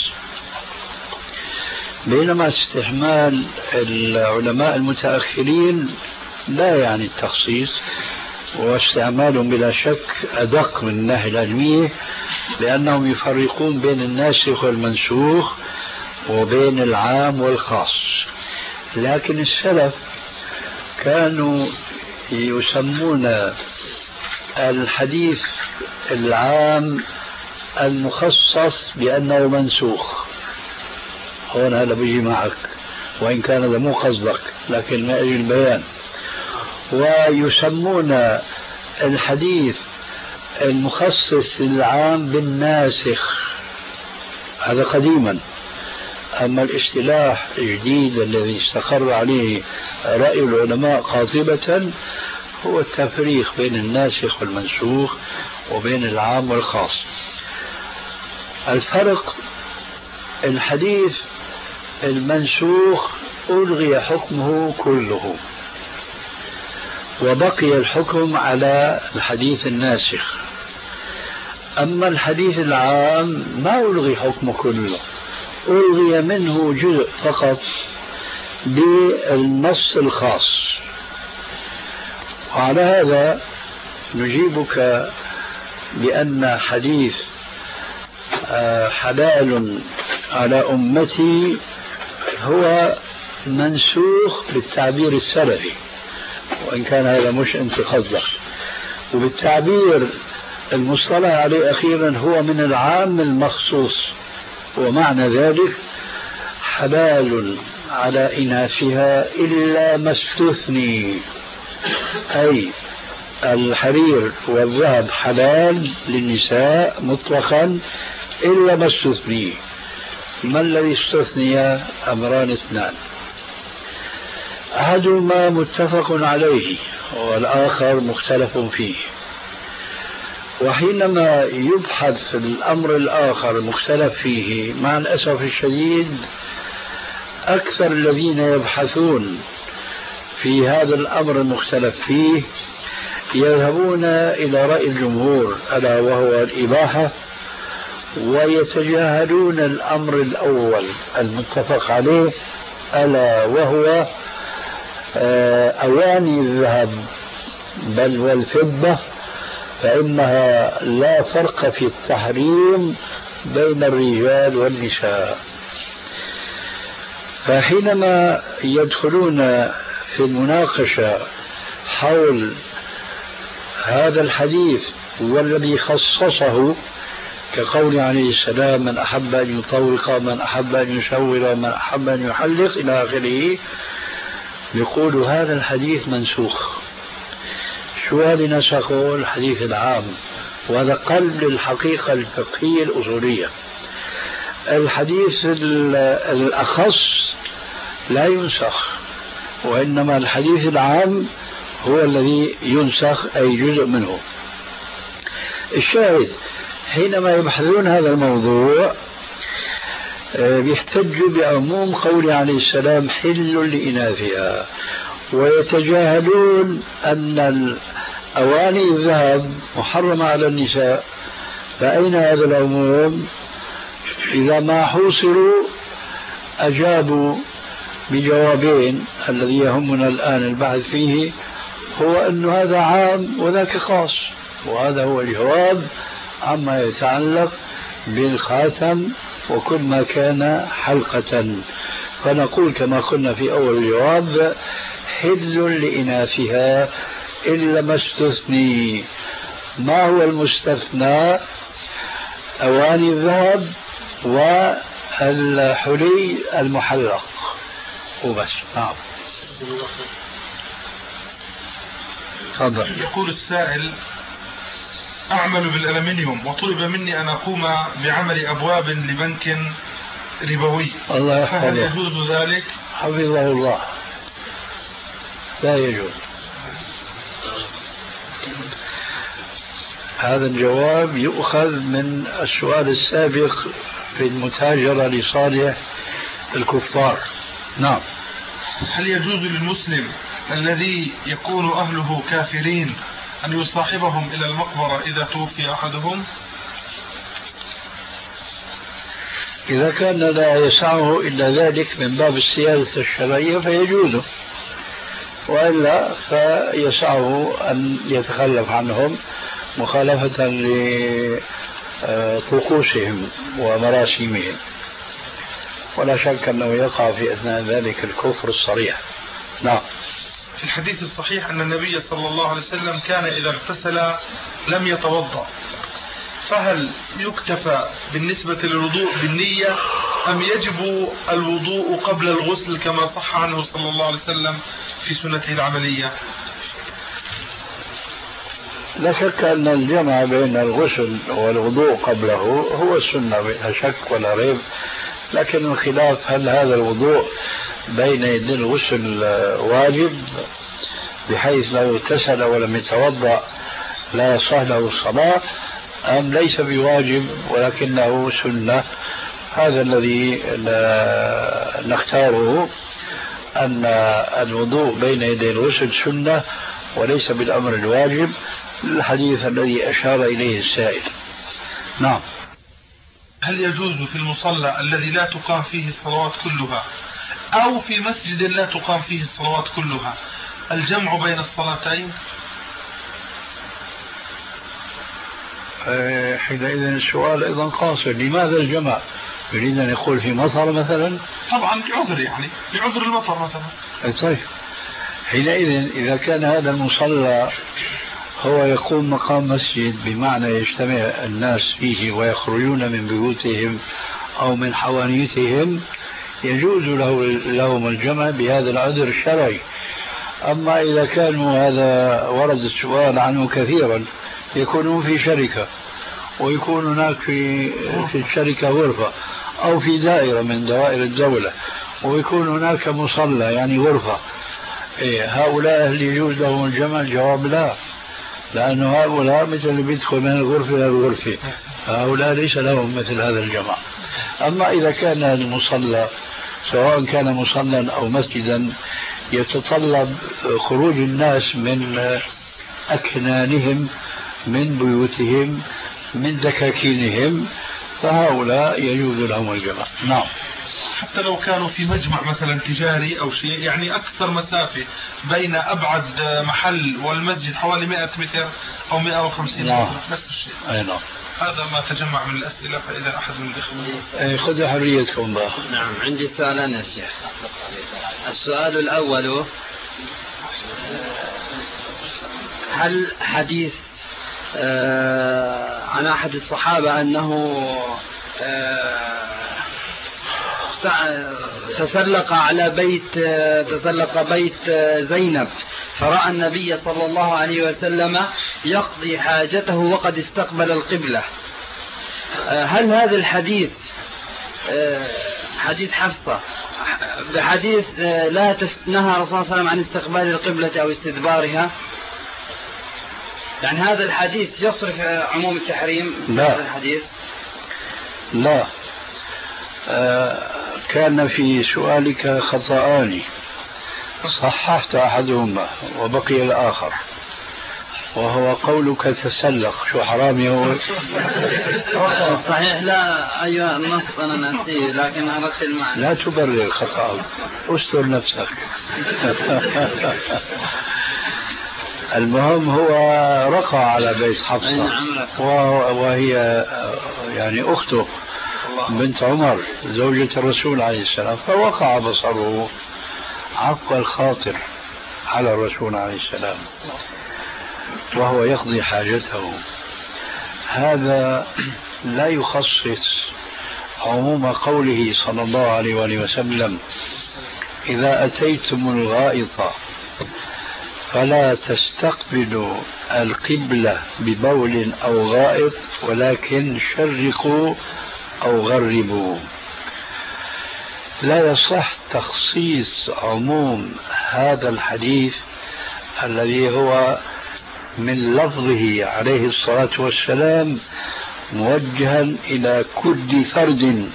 بينما استعمال العلماء المتأخرين لا يعني التخصيص، واستعمالهم بلا شك أدق من الناحية العلمية، لأنهم يفرقون بين الناسخ والمنسوخ وبين العام والخاص. لكن السلف كانوا يسمون الحديث العام المخصص بأنه منسوخ. هون هذا بيجي معك وإن كان هذا مو قصدك، لكن ما أجل البيان. ويسمون الحديث المخصص للعام بالناسخ، هذا قديما. أما الاصطلاح الجديد الذي استقر عليه رأي العلماء قاطبة هو التفريق بين الناسخ والمنسوخ وبين العام والخاص. الفرق الحديث المنسوخ ألغي حكمه كله وبقي الحكم على الحديث الناسخ. أما الحديث العام ما ألغي حكمه كله، ألغي منه جزء فقط بالنص الخاص. وعلى هذا نجيبك بأن حديث حلال على أمتي هو منسوخ بالتعبير السلفي، وإن كان هذا مش أنت قصدك، وبالتعبير المصطلح عليه أخيرا هو من العام المخصوص، ومعنى ذلك حلال على إناثها إلا ما استثني، أي الحرير والذهب حلال للنساء مطلقا إلا ما استثني. ما الذي استثني؟ أمران اثنان، أحدهما متفق عليه والآخر مختلف فيه. وحينما يبحث الأمر الآخر المختلف فيه مع الأسف الشديد أكثر الذين يبحثون في هذا الأمر المختلف فيه يذهبون إلى رأي الجمهور ألا وهو الإباحة، ويتجاهلون الأمر الأول المتفق عليه ألا وهو أواني الذهب بل والفضة، فإنها لا فرق في التحريم بين الرجال والنساء. فحينما يدخلون في المناقشة حول هذا الحديث والذي خصصه كقول عليه السلام من أحب أن يطوق من أحب أن يشور من أحب أن يحلق إلى آخره، يقول هذا الحديث منسوخ. شو هذا نسخه؟ الحديث العام، وهذا قلب الحقيقة الفقهية الأصولية. الحديث الأخص لا ينسخ، وإنما الحديث العام هو الذي ينسخ أي جزء منه. الشاهد حينما يبحثون هذا الموضوع بيحتجوا بعموم قول عليه السلام حل لإناثها، ويتجاهلون أن أواني الذهب محرمة على النساء. فأين هذا العموم؟ إذا ما حوصروا أجابوا بجوابين. الذي يهمنا الآن البحث فيه هو أن هذا عام وذاك خاص، وهذا هو الجواب عما يتعلق بالخاتم وكل ما كان حلقة. فنقول كما قلنا في أول الجواب حل لإناثها إلا ما استثني. ما هو المستثنى؟ أواني الذهب والحلي المحلق وبس. نعم. تفضل. يقول السائل أعمل بالألمنيوم وطلب مني أن أقوم بعمل أبواب لبنك ربوي، الله يحفظه، فهل يجوز ذلك؟ حفظه الله. لا يجوز. هذا الجواب يؤخذ من السؤال السابق في المتاجرة لصالح الكفار. نعم. هل يجوز للمسلم الذي يكون أهله كافرين أن يصاحبهم إلى المقبرة إذا توفي أحدهم؟ إذا كان لا يسعه إلا ذلك من باب السيادة الشرعية فيجوز، وإلا فيسعه أن يتخلف عنهم مخالفة لطقوسهم ومراسيمهم، ولا شك أنه يقع في أثناء ذلك الكفر الصريح. نعم. في الحديث الصحيح أن النبي صلى الله عليه وسلم كان إذا اغتسل لم يتوضأ، فهل يكتفى بالنسبة للوضوء بالنية أم يجب الوضوء قبل الغسل كما صح عنه صلى الله عليه وسلم في سنته العملية؟ لا شك أن الجمع بين الغسل والوضوء قبله هو السنة بلا شك ولا ريب، لكن الخلاف هل هذا الوضوء بين يدي الغسل واجب بحيث لو اغتسل ولم يتوضأ لا يصح له الصلاة، أم ليس بواجب ولكنه سنة. هذا الذي نختاره، أن الوضوء بين يدي الغسل سنة وليس بالأمر الواجب، الحديث الذي أشار إليه السائل. نعم. هل يجوز في المصلى الذي لا تقام فيه الصلوات كلها أو في مسجد لا تقام فيه الصلوات كلها الجمع بين الصلاتين؟ حينئذ السؤال أيضا قاصر، لماذا الجمع؟ يريد أن يقول في مطر مثلا؟ طبعا لعذر، يعني لعذر المطر مثلا. طيب حينئذ إذا كان هذا المصلى هو يقوم مقام مسجد بمعنى يجتمع الناس فيه ويخرجون من بيوتهم أو من حوانيتهم، يجوز له لهم الجمع بهذا العذر الشرعي. أما إذا كانوا، هذا ورد السؤال عنه كثيرا، يكونون في شركة ويكون هناك في في الشركة غرفة أو في دائرة من دوائر الدولة ويكون هناك مصلى يعني غرفة، إيه هؤلاء هل يجوز لهم الجمع؟ الجواب لا. لأنه هؤلاء مثل اللي بيدخل من الغرفة إلى الغرفة، هؤلاء ليس لهم مثل هذا الجماعة. أما إذا كان المصلى سواء كان مصلى أو مسجدا يتطلب خروج الناس من أكنانهم من بيوتهم من دكاكينهم، فهؤلاء يجوز لهم الجماعة. نعم. حتى لو كانوا في مجمع مثلا تجاري أو شيء، يعني أكثر مسافة بين أبعد محل والمسجد حوالي مئة متر أو مئة وخمسين نعم. متر نفس الشيء. أي نعم. هذا ما تجمع من الأسئلة، فإذا أحد من الإخوة خذ حريتكم بقى. نعم عندي سؤالان يا شيخ. السؤال الأول، هل حديث آه عن أحد الصحابة أنه آه تسلق على بيت تسلق بيت زينب فرأى النبي صلى الله عليه وسلم يقضي حاجته وقد استقبل القبلة، هل هذا الحديث حديث حفصة بحديث لا نهى الرسول صلى الله عليه وسلم عن استقبال القبلة أو استدبارها؟ يعني هذا الحديث يصرف عموم التحريم؟ لا. هذا الحديث لا. آه كان في سؤالك خطأان، صححت أحدهما وبقي الآخر، وهو قولك تسلق. شو حرامي هو؟ صحيح. لا أيوة النص أنا ناسيه لكن أردت المعنى. لا تبرر خطأ، استر نفسك. المهم هو رقى على بيت حفصة وهي يعني أخته بنت عمر زوجة الرسول عليه السلام، فوقع بصره عفو الخاطر على الرسول عليه السلام وهو يقضي حاجته. هذا لا يخصص عموم قوله صلى الله عليه وآله وسلم: إذا أتيتم الغائط فلا تستقبلوا القبلة ببول أو غائط ولكن شرقوا أو غربوا. لا يصح تخصيص عموم هذا الحديث الذي هو من لفظه عليه الصلاة والسلام موجها إلى كل فرد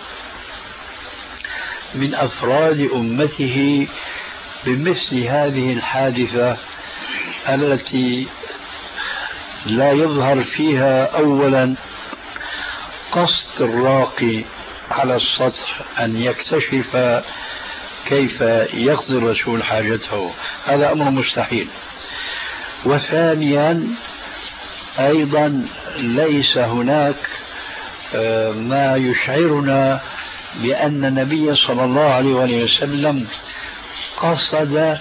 من أفراد أمته بمثل هذه الحادثة التي لا يظهر فيها أولا قصد الراقي على السطح أن يكتشف كيف يقضي الرسول حاجته، هذا أمر مستحيل. وثانيا أيضا ليس هناك ما يشعرنا بأن النبي صلى الله عليه وسلم قصد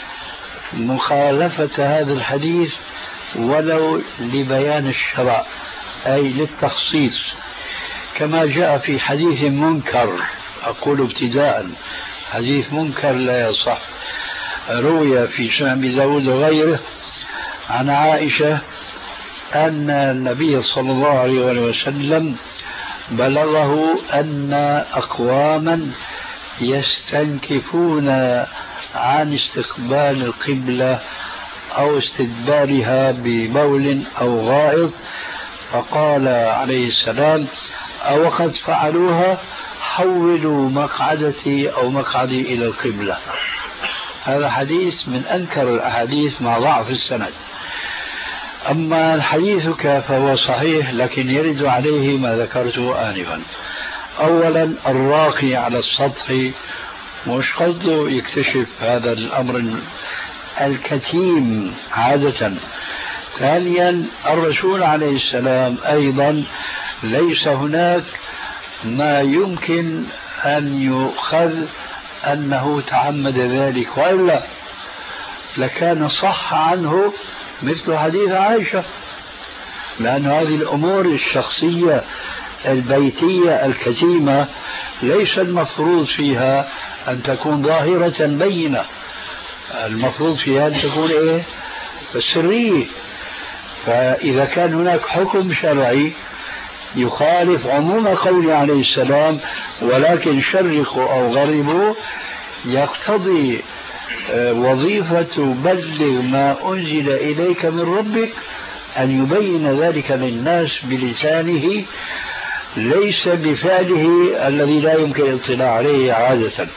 مخالفة هذا الحديث ولو لبيان الشرع أي للتخصيص، كما جاء في حديث منكر. أقول ابتداء حديث منكر لا يصح، روي في سنن أبي داود وغيره عن عائشة أن النبي صلى الله عليه وسلم بلغه أن أقواما يستنكفون عن استقبال القبلة أو استدبارها ببول أو غائط، فقال عليه السلام: أو قد فعلوها حولوا مقعدتي أو مقعدي إلى القبلة. هذا حديث من أنكر الأحاديث مع ضعف السند. أما الحديث فهو صحيح لكن يرد عليه ما ذكرته آنفا. أولا الراقي على السطح مش قصده يكتشف هذا الأمر الكتيم عادة. ثانيا الرسول عليه السلام أيضا ليس هناك ما يمكن أن يؤخذ أنه تعمد ذلك، وإلا لكان صح عنه مثل حديث عائشة، لأن هذه الأمور الشخصية البيتية الكتيمة ليس المفروض فيها أن تكون ظاهرة بينة، المفروض فيها أن تكون إيه؟ سرية. فإذا كان هناك حكم شرعي يخالف عموم قوله عليه السلام ولكن شرقوا أو غربوا، يقتضي وظيفة بلغ ما أنزل إليك من ربك أن يبين ذلك للناس بلسانه ليس بفعله الذي لا يمكن الاطلاع عليه عادة.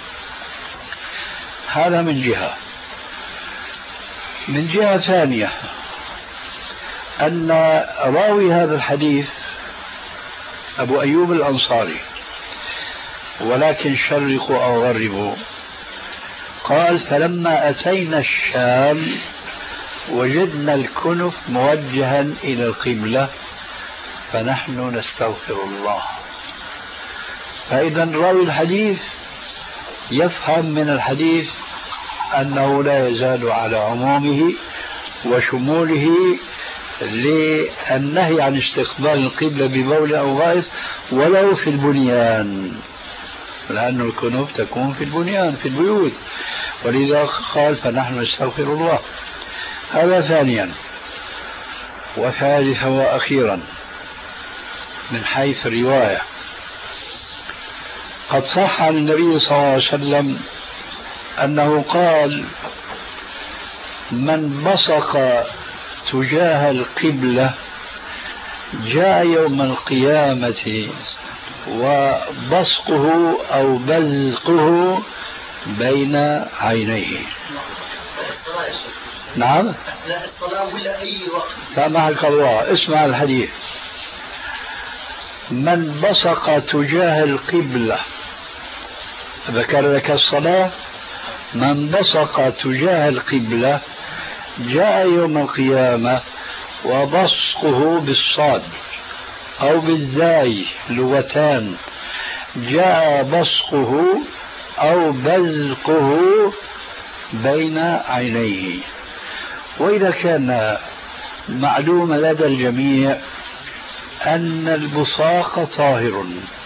هذا من جهة. من جهة ثانية أن راوي هذا الحديث أبو أيوب الأنصاري، ولكن شرقوا أو غربوا، قال فلما أتينا الشام وجدنا الكنف موجها إلى القبلة فنحن نستغفر الله. فإذا راوي الحديث يفهم من الحديث أنه لا يزال على عمومه وشموله للنهي عن استقبال القبلة ببول أو غائط ولو في البنيان، لأن الكنوف تكون في البنيان في البيوت، ولذا قال فنحن نستغفر الله. هذا ثانيا. وثالثا وأخيرا من حيث الرواية، قد صح عن النبي صلى الله عليه وسلم أنه قال من بصق تجاه القبلة جاء يوم القيامة وبصقه أو بزقه بين عينيه. نعم لا الصلاة ولا أي وقت. سامحك الله، اسمع الحديث. من بصق تجاه القبلة، ذكر لك الصلاة، من بصق تجاه القبلة جاء يوم القيامة وبصقه بالصاد أو بالزاي لغتان، جاء بصقه أو بزقه بين عينيه. وإذا كان معلوم لدى الجميع أن البصاق طاهر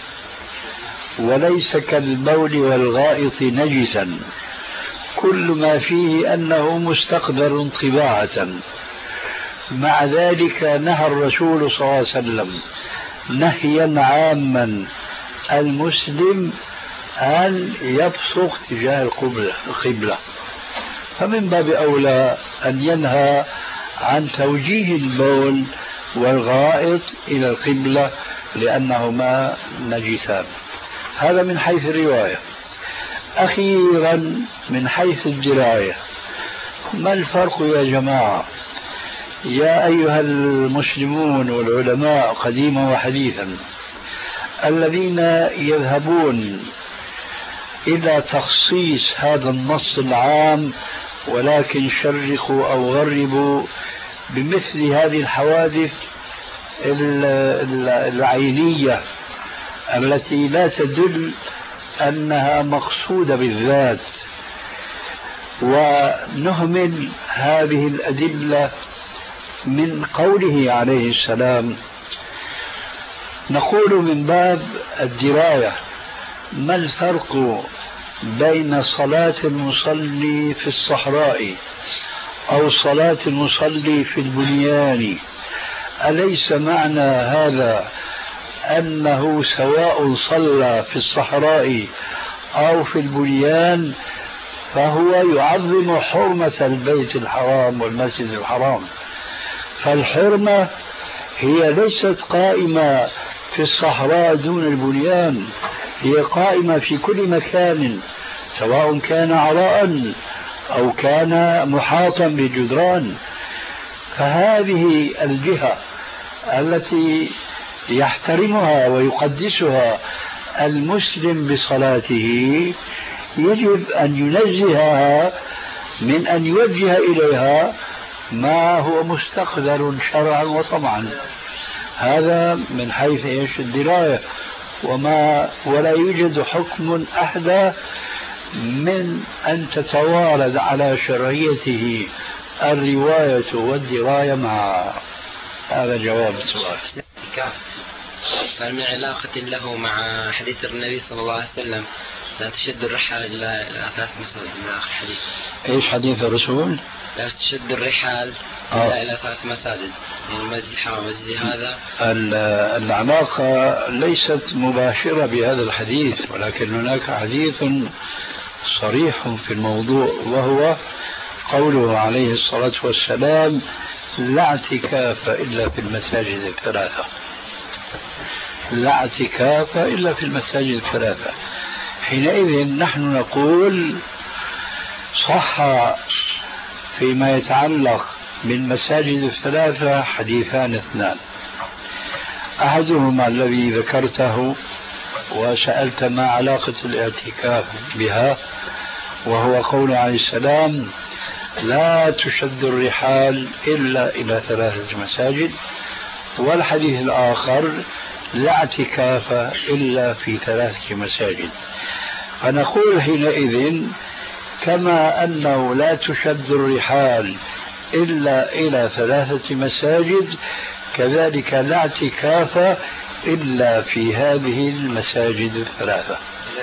وليس كالبول والغائط نجسا، كل ما فيه أنه مستقبل طباعة، مع ذلك نهى الرسول صلى الله عليه وسلم نهيا عاما المسلم أن يبصق تجاه القبلة، فمن باب أولى أن ينهى عن توجيه البول والغائط إلى القبلة لأنهما نجسان. هذا من حيث الرواية. أخيرا من حيث الدراية، ما الفرق يا جماعة يا أيها المسلمون والعلماء قديما وحديثا الذين يذهبون إلى تخصيص هذا النص العام ولكن شرقوا أو غربوا بمثل هذه الحوادث العينية التي لا تدل أنها مقصودة بالذات، ونهمل هذه الأدلة من قوله عليه السلام؟ نقول من باب الدراية ما الفرق بين صلاة المصلي في الصحراء أو صلاة المصلي في البنيان؟ أليس معنى هذا أنه سواء صلى في الصحراء أو في البنيان فهو يعظم حرمة البيت الحرام والمسجد الحرام؟ فالحرمة هي ليست قائمة في الصحراء دون البنيان، هي قائمة في كل مكان سواء كان عراء أو كان محاطا بجدران. فهذه الجهة التي يحترمها ويقدسها المسلم بصلاته يجب أن ينزهها من أن يوجه إليها ما هو مستقدر شرعا وطبعا. هذا من حيث ايش الدراية، وما ولا يوجد حكم أحدى من أن تتوارد على شرعيته الرواية والدراية مع هذا جواب السؤال. فهل من علاقة له مع حديث النبي صلى الله عليه وسلم لا تشد الرحال إلى ثلاث مساجد إلى آخر حديث؟ إيش حديث الرسول؟ لا تشد الرحال إلا إلى ثلاث مساجد، يعني المسجد الحرام والمسجد هذا. العلاقة ليست مباشرة بهذا الحديث، ولكن هناك حديث صريح في الموضوع، وهو قوله عليه الصلاة والسلام لا اعتكاف إلا في المساجد الثلاثة، لا اعتكاف إلا في المساجد الثلاثة. حينئذ نحن نقول صح فيما يتعلق بالمساجد الثلاثة حديثان اثنان، أحدهما الذي ذكرته وسألت ما علاقة الاعتكاف بها، وهو قول عليه السلام لا تشد الرحال إلا إلى ثلاثة مساجد، والحديث الآخر لا اعتكاف إلا في ثلاثة مساجد. فنقول حينئذ كما أنه لا تشد الرحال إلا إلى ثلاثة مساجد، كذلك لا اعتكاف إلا في هذه المساجد الثلاثة.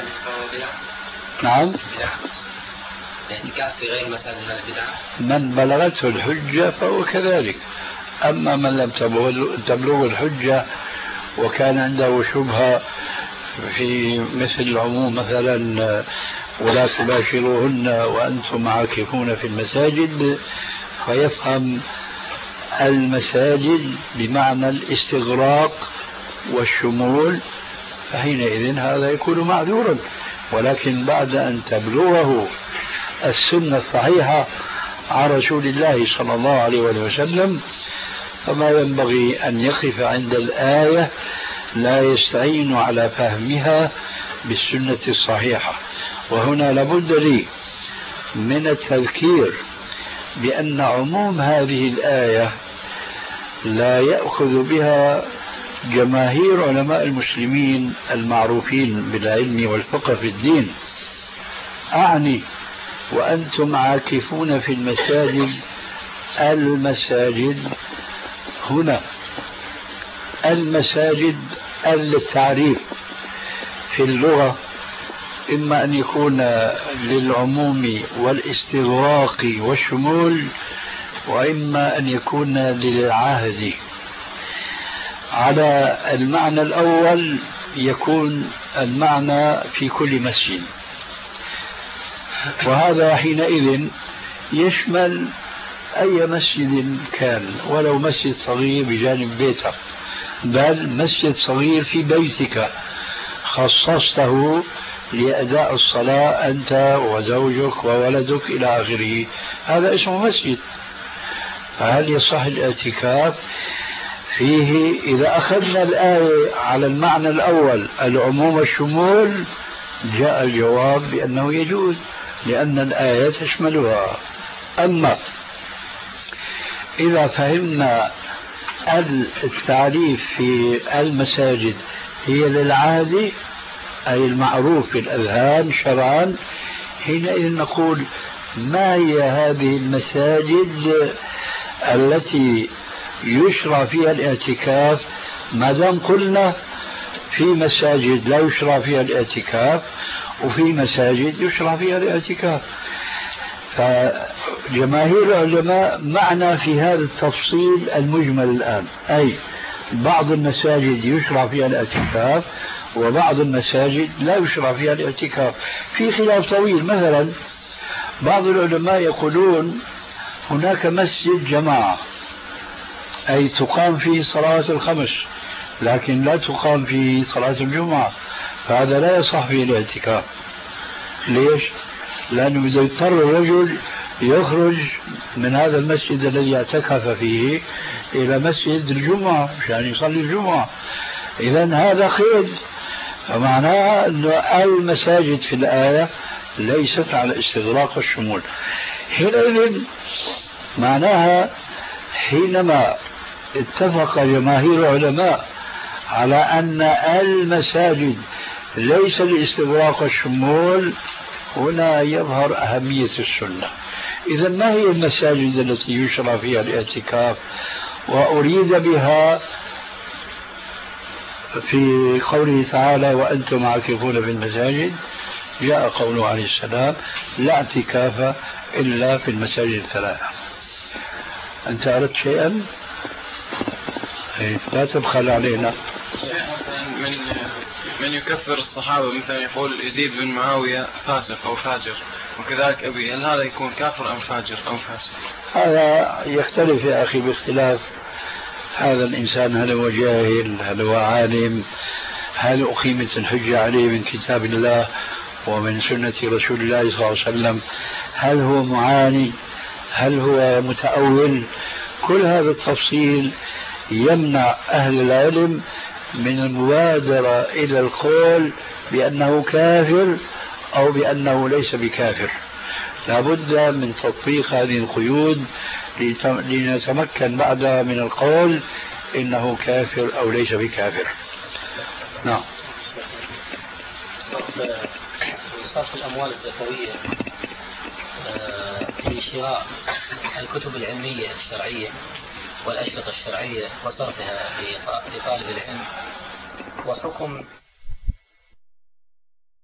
نعم، الاعتكاف في غير مساجد البدعة من بلغته الحجة فهو كذلك. أما من لم تبلغ الحجة وكان عنده شبهة في مثل العموم مثلا ولا تباشروهن وأنتم عاكفون في المساجد، فيفهم المساجد بمعنى الاستغراق والشمول، فحينئذ هذا يكون معذورا. ولكن بعد أن تبلغه السنة الصحيحة عن رسول الله صلى الله عليه وسلم فما ينبغي أن يقف عند الآية، لا يستعين على فهمها بالسنة الصحيحة. وهنا لابد لي من التذكير بأن عموم هذه الآية لا يأخذ بها جماهير علماء المسلمين المعروفين بالعلم والفقه في الدين. أعني وأنتم عاكفون في المساجد، المساجد هنا المساجد التعريف في اللغة إما أن يكون للعموم والاستغراق والشمول، وإما أن يكون للعهد. على المعنى الأول يكون المعنى في كل مسجد، وهذا حينئذ يشمل أي مسجد كان، ولو مسجد صغير بجانب بيتك، بل مسجد صغير في بيتك خصصته لأداء الصلاة أنت وزوجك وولدك إلى آخره، هذا اسمه مسجد. فهل يصح الاعتكاف فيه؟ إذا أخذنا الآية على المعنى الأول العموم والشمول جاء الجواب بأنه يجوز، لأن الآية تشملها. أما إذا فهمنا التعريف في المساجد هي للعهد أي المعروف في الأذهان شرعا، حينئذ نقول ما هي هذه المساجد التي يشرع فيها الاعتكاف؟ ما دام قلنا في مساجد لا يشرع فيها الاعتكاف وفي مساجد يشرع فيها الاعتكاف، فجماهير العلماء معنا في هذا التفصيل المجمل الآن، أي بعض المساجد يشرع فيها الاعتكاف وبعض المساجد لا يشرع فيها الاعتكاف. في خلاف طويل. مثلا بعض العلماء يقولون هناك مسجد جماعة أي تقام فيه صلاة الخمس لكن لا تقام فيه صلاة الجمعة، فهذا لا يصح فيه الاعتكاف. ليش؟ لأنه إذا اضطر الرجل يخرج من هذا المسجد الذي اعتكف فيه إلى مسجد الجمعة عشان يصلي الجمعة، إذن هذا قيد، فمعناها أن المساجد في الآية ليست على استغراق الشمول. حينئذ معناها حينما اتفق جماهير العلماء على أن المساجد ليس لاستغراق الشمول، هنا يظهر أهمية السنة. إذا ما هي المساجد التي يشرع فيها الاعتكاف؟ وأريد بها في قوله تعالى وأنتم عاكفون في المساجد، جاء قوله عليه السلام لا اعتكاف إلا في المساجد الثلاثة. أنت أردت شيئا؟ لا تبخل علينا. من من يكفر الصحابة، مثلا يقول يزيد بن معاوية فاسق أو فاجر وكذلك أبي، هل هذا يكون كافر أم فاجر أم فاسق؟ هذا يختلف يا أخي باختلاف هذا الإنسان، هل هو جاهل، هل هو عالم، هل أقيمت الحجة عليه من كتاب الله ومن سنة رسول الله صلى الله عليه وسلم، هل هو معاني، هل هو متأول. كل هذا التفصيل يمنع أهل العلم من المبادرة إلى القول بأنه كافر أو بأنه ليس بكافر. لابد من تطبيق هذه القيود لنتمكن بعدها من القول إنه كافر أو ليس بكافر. نعم. صرف الأموال الزكوية في شراء الكتب العلمية الشرعية والأشرطة الشرعية وصرفها لطالب العلم، وحكم